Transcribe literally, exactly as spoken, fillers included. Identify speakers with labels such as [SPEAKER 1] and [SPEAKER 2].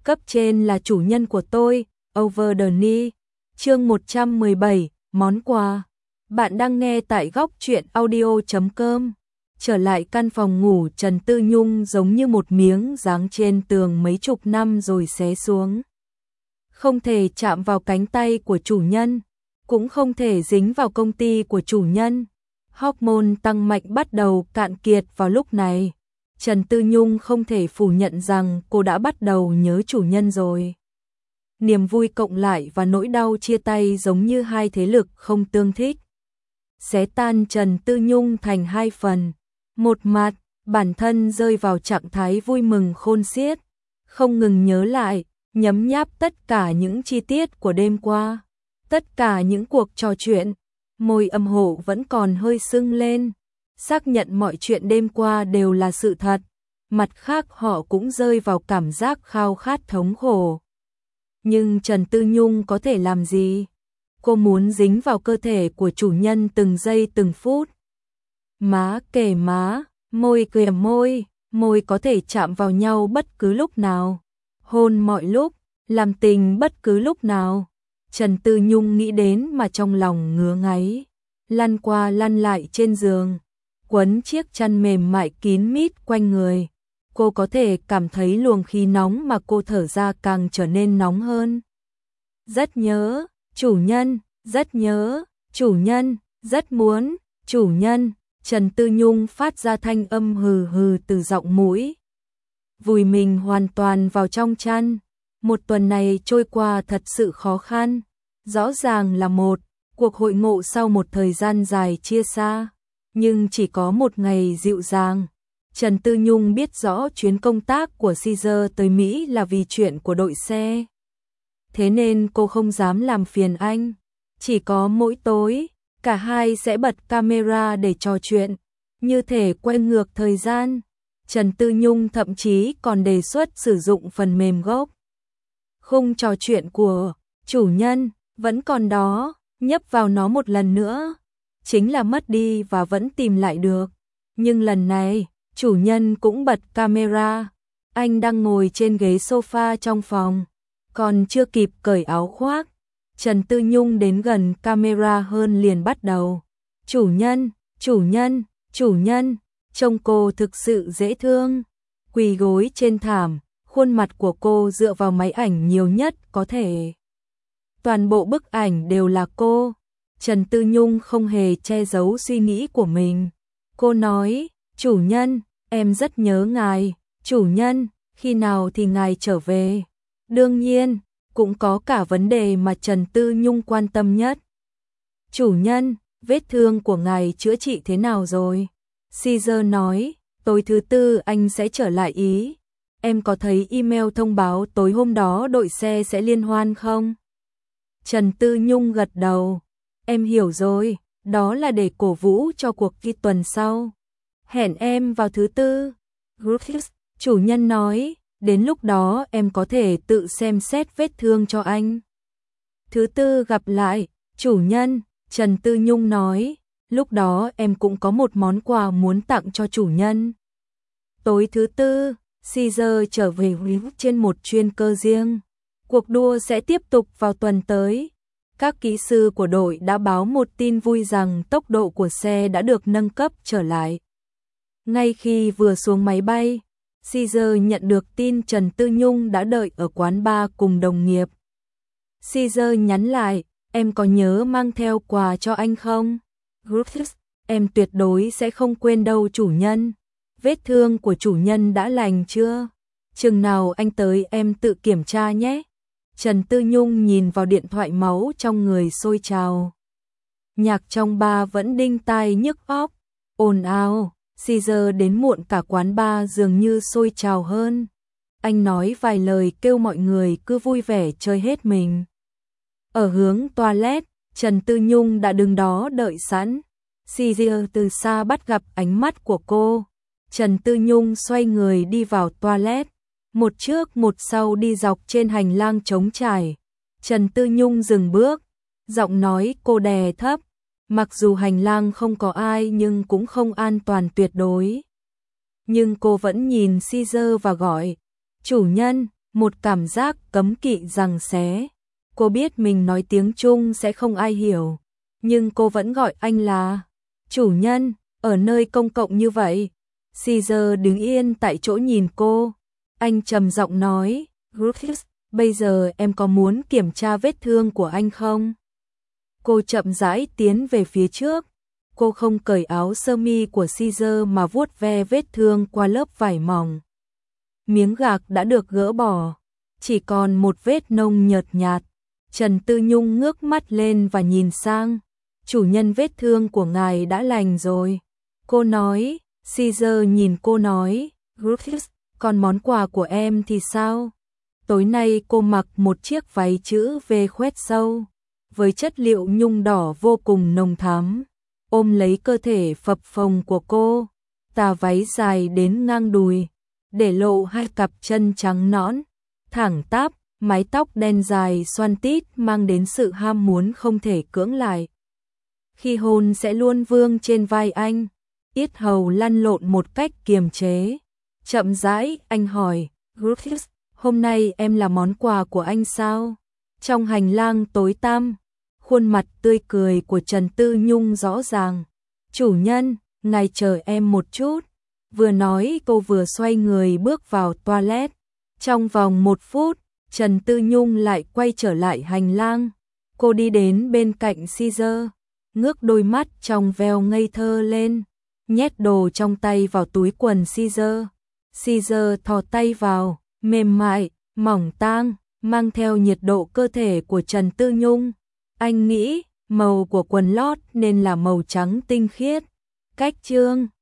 [SPEAKER 1] Cấp trên là chủ nhân của tôi, over the knee. Chương một trăm mười bảy, món quà. Bạn đang nghe tại góc truyện audio chấm com. Trở lại căn phòng ngủ, Trần Tư Nhung giống như một miếng dán trên tường mấy chục năm rồi xé xuống. Không thể chạm vào cánh tay của chủ nhân, cũng không thể dính vào công ty của chủ nhân. Hormone tăng mạnh bắt đầu cạn kiệt vào lúc này. Trần Tư Nhung không thể phủ nhận rằng cô đã bắt đầu nhớ chủ nhân rồi. Niềm vui cộng lại và nỗi đau chia tay giống như hai thế lực không tương thích, xé tan Trần Tư Nhung thành hai phần. Một mặt, bản thân rơi vào trạng thái vui mừng khôn xiết, không ngừng nhớ lại, nhấm nháp tất cả những chi tiết của đêm qua, tất cả những cuộc trò chuyện. Môi âm hộ vẫn còn hơi sưng lên, xác nhận mọi chuyện đêm qua đều là sự thật. Mặt khác họ cũng rơi vào cảm giác khao khát thống khổ. Nhưng Trần Tư Nhung có thể làm gì? Cô muốn dính vào cơ thể của chủ nhân từng giây từng phút. Má kề má, môi kề môi, môi có thể chạm vào nhau bất cứ lúc nào. Hôn mọi lúc, làm tình bất cứ lúc nào. Trần Tư Nhung nghĩ đến mà trong lòng ngứa ngáy, lăn qua lăn lại trên giường, quấn chiếc chăn mềm mại kín mít quanh người. Cô có thể cảm thấy luồng khí nóng mà cô thở ra càng trở nên nóng hơn. Rất nhớ, chủ nhân, rất nhớ, chủ nhân, rất muốn, chủ nhân. Trần Tư Nhung phát ra thanh âm hừ hừ từ giọng mũi, vùi mình hoàn toàn vào trong chăn. Một tuần này trôi qua thật sự khó khăn. Rõ ràng là một cuộc hội ngộ sau một thời gian dài chia xa, nhưng chỉ có một ngày dịu dàng. Trần Tư Nhung biết rõ chuyến công tác của Caesar tới Mỹ là vì chuyện của đội xe. Thế nên cô không dám làm phiền anh. Chỉ có mỗi tối, cả hai sẽ bật camera để trò chuyện, như thể quay ngược thời gian. Trần Tư Nhung thậm chí còn đề xuất sử dụng phần mềm gốc. Khung trò chuyện của chủ nhân vẫn còn đó, nhấp vào nó một lần nữa, chính là mất đi và vẫn tìm lại được. Nhưng lần này, chủ nhân cũng bật camera. Anh đang ngồi trên ghế sofa trong phòng, còn chưa kịp cởi áo khoác. Trần Tư Nhung đến gần camera hơn liền bắt đầu. Chủ nhân, chủ nhân, chủ nhân, trông cô thực sự dễ thương. Quỳ gối trên thảm, khuôn mặt của cô dựa vào máy ảnh nhiều nhất có thể. Toàn bộ bức ảnh đều là cô. Trần Tư Nhung không hề che giấu suy nghĩ của mình. Cô nói, chủ nhân, em rất nhớ ngài. Chủ nhân, khi nào thì ngài trở về? Đương nhiên, cũng có cả vấn đề mà Trần Tư Nhung quan tâm nhất. Chủ nhân, vết thương của ngài chữa trị thế nào rồi? Caesar nói, tối thứ tư anh sẽ trở lại Ý. Em có thấy email thông báo tối hôm đó đội xe sẽ liên hoan không? Trần Tư Nhung gật đầu. Em hiểu rồi, đó là để cổ vũ cho cuộc thi tuần sau. Hẹn em vào thứ tư. Griffiths, chủ nhân nói, đến lúc đó em có thể tự xem xét vết thương cho anh. Thứ tư gặp lại, chủ nhân, Trần Tư Nhung nói, lúc đó em cũng có một món quà muốn tặng cho chủ nhân. Tối thứ tư, Caesar trở về trên một chuyên cơ riêng. Cuộc đua sẽ tiếp tục vào tuần tới. Các kỹ sư của đội đã báo một tin vui rằng tốc độ của xe đã được nâng cấp trở lại. Ngay khi vừa xuống máy bay, Caesar nhận được tin Trần Tư Nhung đã đợi ở quán bar cùng đồng nghiệp. Caesar nhắn lại, em có nhớ mang theo quà cho anh không? Griffiths, em tuyệt đối sẽ không quên đâu chủ nhân. Vết thương của chủ nhân đã lành chưa? Chừng nào anh tới em tự kiểm tra nhé. Trần Tư Nhung nhìn vào điện thoại, máu trong người sôi trào. Nhạc trong bar vẫn đinh tai nhức óc, ồn ào. Caesar đến muộn cả quán bar dường như sôi trào hơn. Anh nói vài lời kêu mọi người cứ vui vẻ chơi hết mình. Ở hướng toilet, Trần Tư Nhung đã đứng đó đợi sẵn. Caesar từ xa bắt gặp ánh mắt của cô. Trần Tư Nhung xoay người đi vào toilet. Một trước một sau đi dọc trên hành lang trống trải. Trần Tư Nhung dừng bước, giọng nói cô đè thấp. Mặc dù hành lang không có ai nhưng cũng không an toàn tuyệt đối. Nhưng cô vẫn nhìn Caesar và gọi, chủ nhân, một cảm giác cấm kỵ giằng xé. Cô biết mình nói tiếng Trung sẽ không ai hiểu, nhưng cô vẫn gọi anh là chủ nhân, ở nơi công cộng như vậy. Caesar đứng yên tại chỗ nhìn cô. Anh trầm giọng nói, Griffiths, bây giờ em có muốn kiểm tra vết thương của anh không? Cô chậm rãi tiến về phía trước. Cô không cởi áo sơ mi của Caesar mà vuốt ve vết thương qua lớp vải mỏng. Miếng gạc đã được gỡ bỏ, chỉ còn một vết nông nhợt nhạt. Trần Tư Nhung ngước mắt lên và nhìn sang. Chủ nhân, vết thương của ngài đã lành rồi. Cô nói. Caesar nhìn cô nói, Griffiths, còn món quà của em thì sao? Tối nay cô mặc một chiếc váy chữ V khoét sâu, với chất liệu nhung đỏ vô cùng nồng thắm, ôm lấy cơ thể phập phồng của cô. Tà váy dài đến ngang đùi, để lộ hai cặp chân trắng nõn, thẳng tắp, mái tóc đen dài xoăn tít mang đến sự ham muốn không thể cưỡng lại. Khi hôn sẽ luôn vương trên vai anh, yết hầu lăn lộn một cách kiềm chế. Chậm rãi, anh hỏi, Griffiths, hôm nay em là món quà của anh sao? Trong hành lang tối tăm, khuôn mặt tươi cười của Trần Tư Nhung rõ ràng. Chủ nhân, ngài chờ em một chút. Vừa nói cô vừa xoay người bước vào toilet. Trong vòng một phút, Trần Tư Nhung lại quay trở lại hành lang. Cô đi đến bên cạnh Caesar, ngước đôi mắt trong veo ngây thơ lên, nhét đồ trong tay vào túi quần Caesar. Caesar thò tay vào, mềm mại, mỏng tang, mang theo nhiệt độ cơ thể của Trần Tư Nhung. Anh nghĩ, màu của quần lót nên là màu trắng tinh khiết. Cách chương